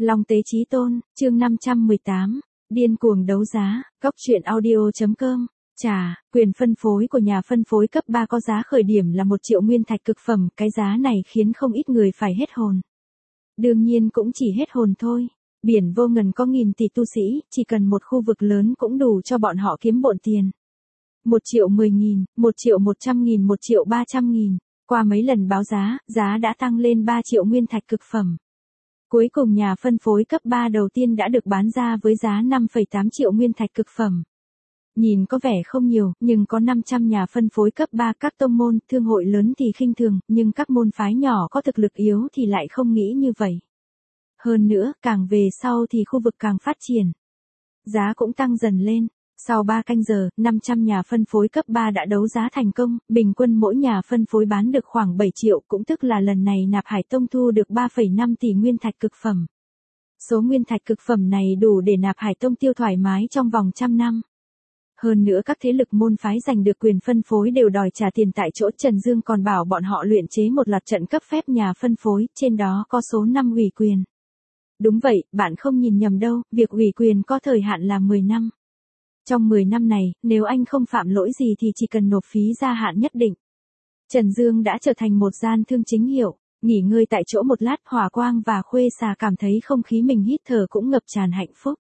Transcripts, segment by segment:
Long Tế Chí Tôn, chương 518, điên cuồng đấu giá, góc truyện audio.com. Chà, quyền phân phối của nhà phân phối cấp 3 có giá khởi điểm là 1 triệu nguyên thạch cực phẩm, cái giá này khiến không ít người phải hết hồn. Đương nhiên cũng chỉ hết hồn thôi. Biển vô ngần có nghìn tỷ tu sĩ, chỉ cần một khu vực lớn cũng đủ cho bọn họ kiếm bộn tiền. 1 triệu 10.000, 1 triệu 100.000, 1 triệu 300.000. Qua mấy lần báo giá, giá đã tăng lên 3 triệu nguyên thạch cực phẩm. Cuối cùng nhà phân phối cấp 3 đầu tiên đã được bán ra với giá 5,8 triệu nguyên thạch cực phẩm. Nhìn có vẻ không nhiều, nhưng có 500 nhà phân phối cấp 3, các tông môn, thương hội lớn thì khinh thường, nhưng các môn phái nhỏ có thực lực yếu thì lại không nghĩ như vậy. Hơn nữa, càng về sau thì khu vực càng phát triển. Giá cũng tăng dần lên. Sau 3 canh giờ, 500 nhà phân phối cấp 3 đã đấu giá thành công, bình quân mỗi nhà phân phối bán được khoảng 7 triệu, cũng tức là lần này Nạp Hải Tông thu được 3,5 tỷ nguyên thạch cực phẩm. Số nguyên thạch cực phẩm này đủ để Nạp Hải Tông tiêu thoải mái trong vòng 100 năm. Hơn nữa các thế lực môn phái giành được quyền phân phối đều đòi trả tiền tại chỗ. Trần Dương còn bảo bọn họ luyện chế một loạt trận cấp phép nhà phân phối, trên đó có số 5 ủy quyền. Đúng vậy, bạn không nhìn nhầm đâu, việc ủy quyền có thời hạn là 10 năm. Trong 10 năm này, nếu anh không phạm lỗi gì thì chỉ cần nộp phí gia hạn nhất định. Trần Dương đã trở thành một gian thương chính hiệu. Nghỉ ngơi tại chỗ một lát, Hỏa Quang và Khuê Xà cảm thấy không khí mình hít thở cũng ngập tràn hạnh phúc.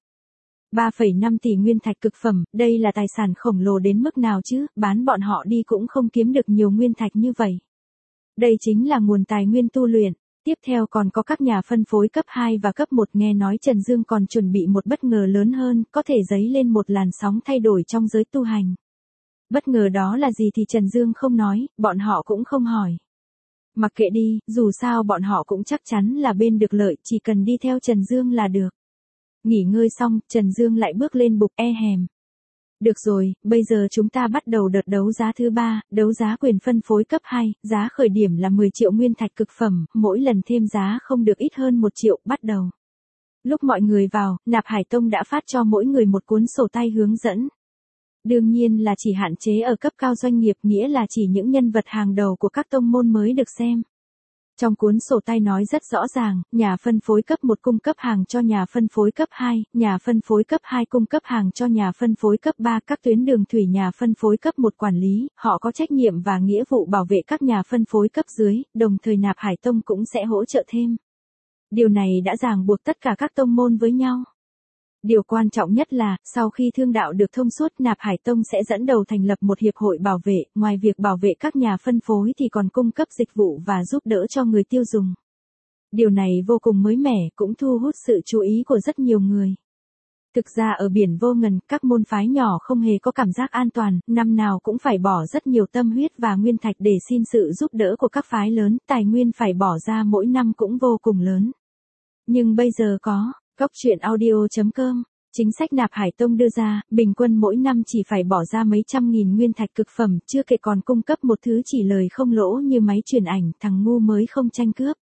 3,5 tỷ nguyên thạch cực phẩm, đây là tài sản khổng lồ đến mức nào chứ, bán bọn họ đi cũng không kiếm được nhiều nguyên thạch như vậy. Đây chính là nguồn tài nguyên tu luyện. Tiếp theo còn có các nhà phân phối cấp 2 và cấp 1, nghe nói Trần Dương còn chuẩn bị một bất ngờ lớn hơn, có thể dấy lên một làn sóng thay đổi trong giới tu hành. Bất ngờ đó là gì thì Trần Dương không nói, bọn họ cũng không hỏi. Mặc kệ đi, dù sao bọn họ cũng chắc chắn là bên được lợi, chỉ cần đi theo Trần Dương là được. Nghỉ ngơi xong, Trần Dương lại bước lên bục hèm. Được rồi, bây giờ chúng ta bắt đầu đợt đấu giá thứ 3, đấu giá quyền phân phối cấp 2, giá khởi điểm là 10 triệu nguyên thạch cực phẩm, mỗi lần thêm giá không được ít hơn 1 triệu, bắt đầu. Lúc mọi người vào, Nạp Hải Tông đã phát cho mỗi người một cuốn sổ tay hướng dẫn. Đương nhiên là chỉ hạn chế ở cấp cao doanh nghiệp, nghĩa là chỉ những nhân vật hàng đầu của các tông môn mới được xem. Trong cuốn sổ tay nói rất rõ ràng, nhà phân phối cấp 1 cung cấp hàng cho nhà phân phối cấp 2, nhà phân phối cấp 2 cung cấp hàng cho nhà phân phối cấp 3, các tuyến đường thủy nhà phân phối cấp 1 quản lý, họ có trách nhiệm và nghĩa vụ bảo vệ các nhà phân phối cấp dưới, đồng thời Nạp Hải Tông cũng sẽ hỗ trợ thêm. Điều này đã ràng buộc tất cả các tông môn với nhau. Điều quan trọng nhất là, sau khi thương đạo được thông suốt, Nạp Hải Tông sẽ dẫn đầu thành lập một hiệp hội bảo vệ, ngoài việc bảo vệ các nhà phân phối thì còn cung cấp dịch vụ và giúp đỡ cho người tiêu dùng. Điều này vô cùng mới mẻ, cũng thu hút sự chú ý của rất nhiều người. Thực ra ở biển vô ngần, các môn phái nhỏ không hề có cảm giác an toàn, năm nào cũng phải bỏ rất nhiều tâm huyết và nguyên thạch để xin sự giúp đỡ của các phái lớn, tài nguyên phải bỏ ra mỗi năm cũng vô cùng lớn. Nhưng bây giờ có góc truyện audio.com, chính sách Nạp Hải Tông đưa ra, bình quân mỗi năm chỉ phải bỏ ra mấy trăm nghìn nguyên thạch cực phẩm, chưa kể còn cung cấp một thứ chỉ lời không lỗ như máy truyền ảnh, thằng ngu mới không tranh cướp.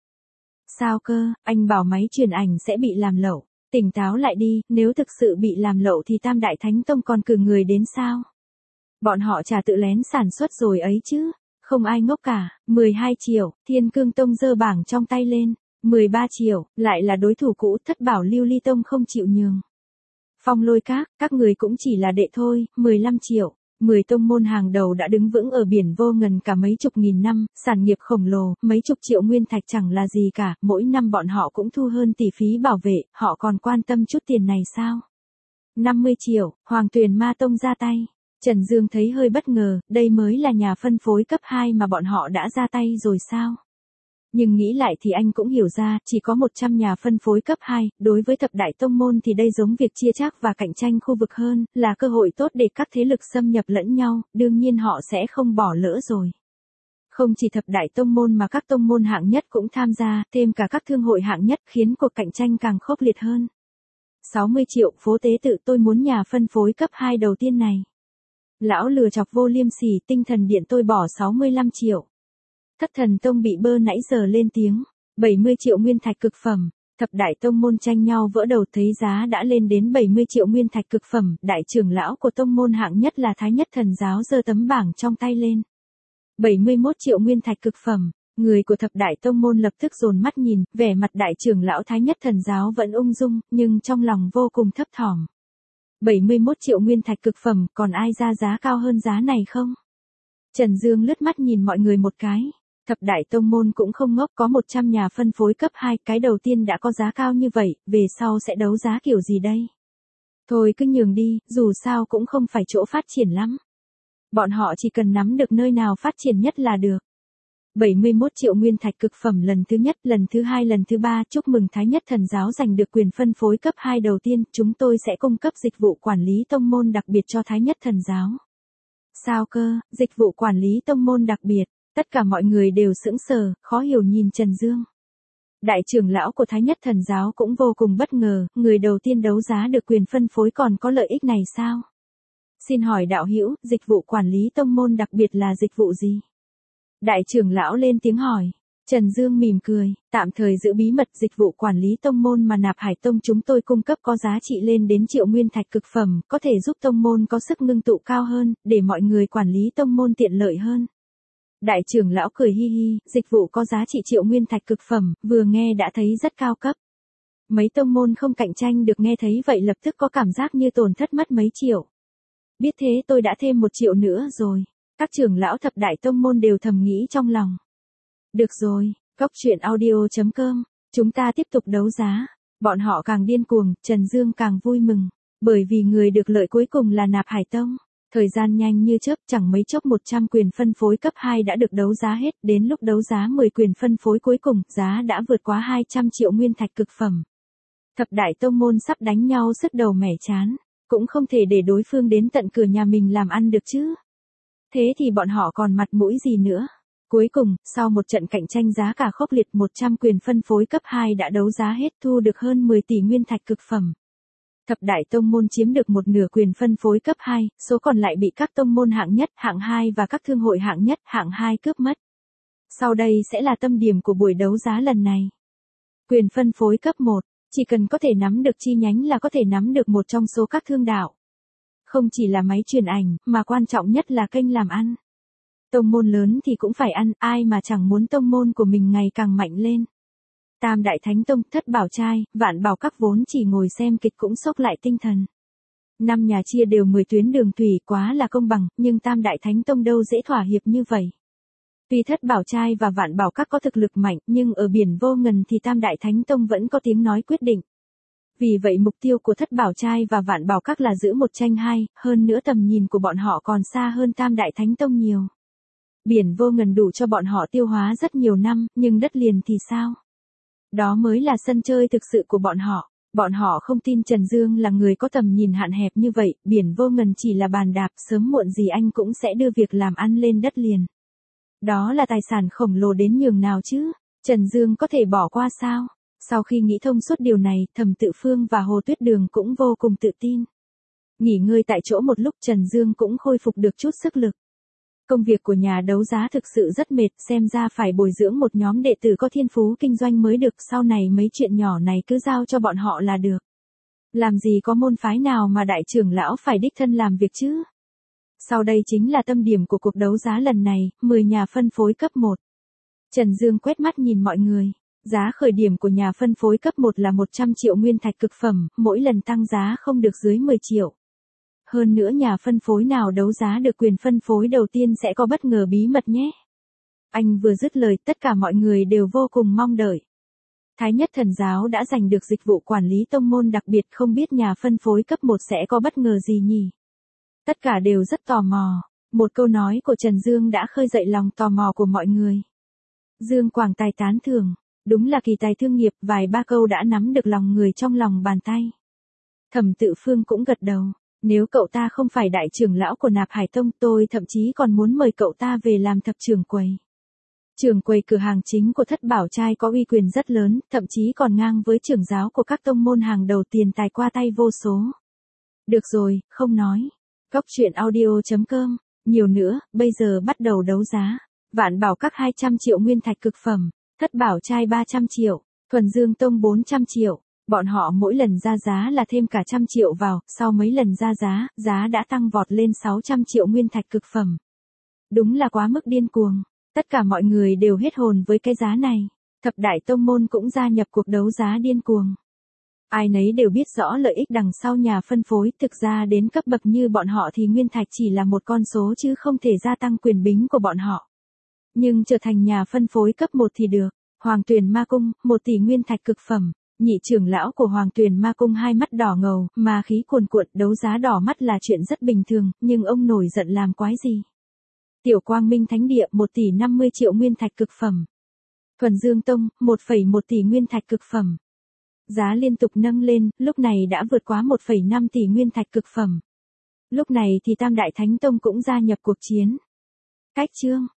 Sao cơ, anh bảo máy truyền ảnh sẽ bị làm lậu, tỉnh táo lại đi, nếu thực sự bị làm lậu thì Tam Đại Thánh Tông còn cử người đến sao? Bọn họ chả tự lén sản xuất rồi ấy chứ, không ai ngốc cả. 12 triệu, Thiên Cương Tông giơ bảng trong tay lên. 13 triệu, lại là đối thủ cũ. Thất Bảo Lưu Ly Tông không chịu nhường. Phong Lôi các người cũng chỉ là đệ thôi. 15 triệu, 10 tông môn hàng đầu đã đứng vững ở biển vô ngần cả mấy chục nghìn năm, sản nghiệp khổng lồ, mấy chục triệu nguyên thạch chẳng là gì cả, mỗi năm bọn họ cũng thu hơn tỷ phí bảo vệ, họ còn quan tâm chút tiền này sao? 50 triệu, Hoàng Tuyền Ma Tông ra tay. Trần Dương thấy hơi bất ngờ, đây mới là nhà phân phối cấp 2 mà bọn họ đã ra tay rồi sao? Nhưng nghĩ lại thì anh cũng hiểu ra, chỉ có 100 nhà phân phối cấp 2, đối với thập đại tông môn thì đây giống việc chia chác và cạnh tranh khu vực hơn, là cơ hội tốt để các thế lực xâm nhập lẫn nhau, đương nhiên họ sẽ không bỏ lỡ rồi. Không chỉ thập đại tông môn mà các tông môn hạng nhất cũng tham gia, thêm cả các thương hội hạng nhất khiến cuộc cạnh tranh càng khốc liệt hơn. 60 triệu, Phố Tế Tự, tôi muốn nhà phân phối cấp 2 đầu tiên này. Lão lừa chọc vô liêm sỉ. Tinh Thần Điện, tôi bỏ 65 triệu. Thất Thần Tông bị bơ nãy giờ lên tiếng, 70 triệu nguyên thạch cực phẩm. Thập đại tông môn tranh nhau vỡ đầu, thấy giá đã lên đến 70 triệu nguyên thạch cực phẩm, đại trưởng lão của tông môn hạng nhất là Thái Nhất Thần Giáo giơ tấm bảng trong tay lên. 71 triệu nguyên thạch cực phẩm, Người của thập đại tông môn lập tức dồn mắt nhìn, vẻ mặt đại trưởng lão Thái Nhất Thần Giáo vẫn ung dung, nhưng trong lòng vô cùng thấp thỏm. 71 triệu nguyên thạch cực phẩm, còn ai ra giá cao hơn giá này không? Trần Dương lướt mắt nhìn mọi người một cái. Thập đại tông môn cũng không ngốc, có 100 nhà phân phối cấp 2, cái đầu tiên đã có giá cao như vậy, về sau sẽ đấu giá kiểu gì đây? Thôi cứ nhường đi, dù sao cũng không phải chỗ phát triển lắm. Bọn họ chỉ cần nắm được nơi nào phát triển nhất là được. 71 triệu nguyên thạch cực phẩm lần thứ nhất, lần thứ hai, lần thứ ba, chúc mừng Thái Nhất Thần Giáo giành được quyền phân phối cấp 2 đầu tiên, chúng tôi sẽ cung cấp dịch vụ quản lý tông môn đặc biệt cho Thái Nhất Thần Giáo. Sao cơ, dịch vụ quản lý tông môn đặc biệt, tất cả mọi người đều sững sờ, khó hiểu nhìn Trần Dương. Đại trưởng lão của Thái Nhất Thần Giáo cũng vô cùng bất ngờ, người đầu tiên đấu giá được quyền phân phối còn có lợi ích này sao? Xin hỏi đạo hữu, dịch vụ quản lý tông môn đặc biệt là dịch vụ gì? Đại trưởng lão lên tiếng hỏi. Trần Dương mỉm cười, tạm thời giữ bí mật, dịch vụ quản lý tông môn mà Nạp Hải Tông chúng tôi cung cấp có giá trị lên đến triệu nguyên thạch cực phẩm, có thể giúp tông môn có sức ngưng tụ cao hơn, để mọi người quản lý tông môn tiện lợi hơn. Đại trưởng lão cười hi hi, dịch vụ có giá trị triệu nguyên thạch cực phẩm, vừa nghe đã thấy rất cao cấp. Mấy tông môn không cạnh tranh được nghe thấy vậy lập tức có cảm giác như tổn thất mất mấy triệu. Biết thế tôi đã thêm 1 triệu nữa rồi. Các trưởng lão thập đại tông môn đều thầm nghĩ trong lòng. Được rồi, Góc Truyện Audio.com, chúng ta tiếp tục đấu giá. Bọn họ càng điên cuồng, Trần Dương càng vui mừng. Bởi vì người được lợi cuối cùng là Nạp Hải Tông. Thời gian nhanh như chớp, chẳng mấy chốc 100 quyền phân phối cấp 2 đã được đấu giá hết. Đến lúc đấu giá 10 quyền phân phối cuối cùng, giá đã vượt quá 200 triệu nguyên thạch cực phẩm. Thập đại tông môn sắp đánh nhau sứt đầu mẻ chán. Cũng không thể để đối phương đến tận cửa nhà mình làm ăn được chứ. Thế thì bọn họ còn mặt mũi gì nữa? Cuối cùng, sau một trận cạnh tranh giá cả khốc liệt, 100 quyền phân phối cấp 2 đã đấu giá hết, thu được hơn 10 tỷ nguyên thạch cực phẩm. Thập đại tông môn chiếm được một nửa quyền phân phối cấp 2, số còn lại bị các tông môn hạng nhất, hạng 2 và các thương hội hạng nhất, hạng 2 cướp mất. Sau đây sẽ là tâm điểm của buổi đấu giá lần này. Quyền phân phối cấp 1, chỉ cần có thể nắm được chi nhánh là có thể nắm được một trong số các thương đạo. Không chỉ là máy truyền ảnh, mà quan trọng nhất là kênh làm ăn. Tông môn lớn thì cũng phải ăn, ai mà chẳng muốn tông môn của mình ngày càng mạnh lên. Tam Đại Thánh Tông, Thất Bảo Trai, Vạn Bảo Các vốn chỉ ngồi xem kịch cũng sốc lại tinh thần. 5 nhà chia đều 10 tuyến đường thủy, quá là công bằng, nhưng Tam Đại Thánh Tông đâu dễ thỏa hiệp như vậy. Tuy Thất Bảo Trai và Vạn Bảo Các có thực lực mạnh, nhưng ở biển vô ngần thì Tam Đại Thánh Tông vẫn có tiếng nói quyết định. Vì vậy mục tiêu của Thất Bảo Trai và Vạn Bảo Các là giữ 1 tranh 2, hơn nữa tầm nhìn của bọn họ còn xa hơn Tam Đại Thánh Tông nhiều. Biển vô ngần đủ cho bọn họ tiêu hóa rất nhiều năm, nhưng đất liền thì sao? Đó mới là sân chơi thực sự của bọn họ. Bọn họ không tin Trần Dương là người có tầm nhìn hạn hẹp như vậy, biển vô ngần chỉ là bàn đạp, sớm muộn gì anh cũng sẽ đưa việc làm ăn lên đất liền. Đó là tài sản khổng lồ đến nhường nào chứ? Trần Dương có thể bỏ qua sao? Sau khi nghĩ thông suốt điều này, Thẩm Tự Phương và Hồ Tuyết Đường cũng vô cùng tự tin. Nghỉ ngơi tại chỗ một lúc, Trần Dương cũng khôi phục được chút sức lực. Công việc của nhà đấu giá thực sự rất mệt, xem ra phải bồi dưỡng một nhóm đệ tử có thiên phú kinh doanh mới được, sau này mấy chuyện nhỏ này cứ giao cho bọn họ là được. Làm gì có môn phái nào mà đại trưởng lão phải đích thân làm việc chứ? Sau đây chính là tâm điểm của cuộc đấu giá lần này, 10 nhà phân phối cấp 1. Trần Dương quét mắt nhìn mọi người. Giá khởi điểm của nhà phân phối cấp 1 là 100 triệu nguyên thạch cực phẩm, mỗi lần tăng giá không được dưới 10 triệu. Hơn nữa nhà phân phối nào đấu giá được quyền phân phối đầu tiên sẽ có bất ngờ bí mật nhé. Anh vừa dứt lời, tất cả mọi người đều vô cùng mong đợi. Thái Nhất Thần Giáo đã giành được dịch vụ quản lý tông môn đặc biệt, không biết nhà phân phối cấp 1 sẽ có bất ngờ gì nhỉ? Tất cả đều rất tò mò. Một câu nói của Trần Dương đã khơi dậy lòng tò mò của mọi người. Dương Quảng Tài tán thưởng, đúng là kỳ tài thương nghiệp, vài ba câu đã nắm được lòng người trong lòng bàn tay. Thẩm Tự Phương cũng gật đầu. Nếu cậu ta không phải đại trưởng lão của Nạp Hải Tông, tôi thậm chí còn muốn mời cậu ta về làm thập trưởng quầy. Trưởng quầy cửa hàng chính của Thất Bảo Trai có uy quyền rất lớn, thậm chí còn ngang với trưởng giáo của các tông môn hàng đầu, tiền tài qua tay vô số. Được rồi, không nói. Góc Truyện Audio.com, nhiều nữa, bây giờ bắt đầu đấu giá. Vạn Bảo Các 200 triệu nguyên thạch cực phẩm, Thất Bảo Trai 300 triệu, Thuần Dương Tông 400 triệu. Bọn họ mỗi lần ra giá là thêm cả 100 triệu vào, sau mấy lần ra giá, giá đã tăng vọt lên 600 triệu nguyên thạch cực phẩm. Đúng là quá mức điên cuồng. Tất cả mọi người đều hết hồn với cái giá này. Thập đại tông môn cũng gia nhập cuộc đấu giá điên cuồng. Ai nấy đều biết rõ lợi ích đằng sau nhà phân phối, thực ra đến cấp bậc như bọn họ thì nguyên thạch chỉ là một con số chứ không thể gia tăng quyền bính của bọn họ. Nhưng trở thành nhà phân phối cấp 1 thì được. Hoàng Tuyền Ma Cung, 1 tỷ nguyên thạch cực phẩm. Nhị trưởng lão của Hoàng Tuyền Ma Cung hai mắt đỏ ngầu, ma khí cuồn cuộn, đấu giá đỏ mắt là chuyện rất bình thường, nhưng ông nổi giận làm quái gì? Tiểu Quang Minh Thánh Địa 1 tỷ 50 triệu nguyên thạch cực phẩm. Thuần Dương Tông, 1,1 tỷ nguyên thạch cực phẩm. Giá liên tục nâng lên, lúc này đã vượt quá 1,5 tỷ nguyên thạch cực phẩm. Lúc này thì Tam Đại Thánh Tông cũng gia nhập cuộc chiến. Cách chương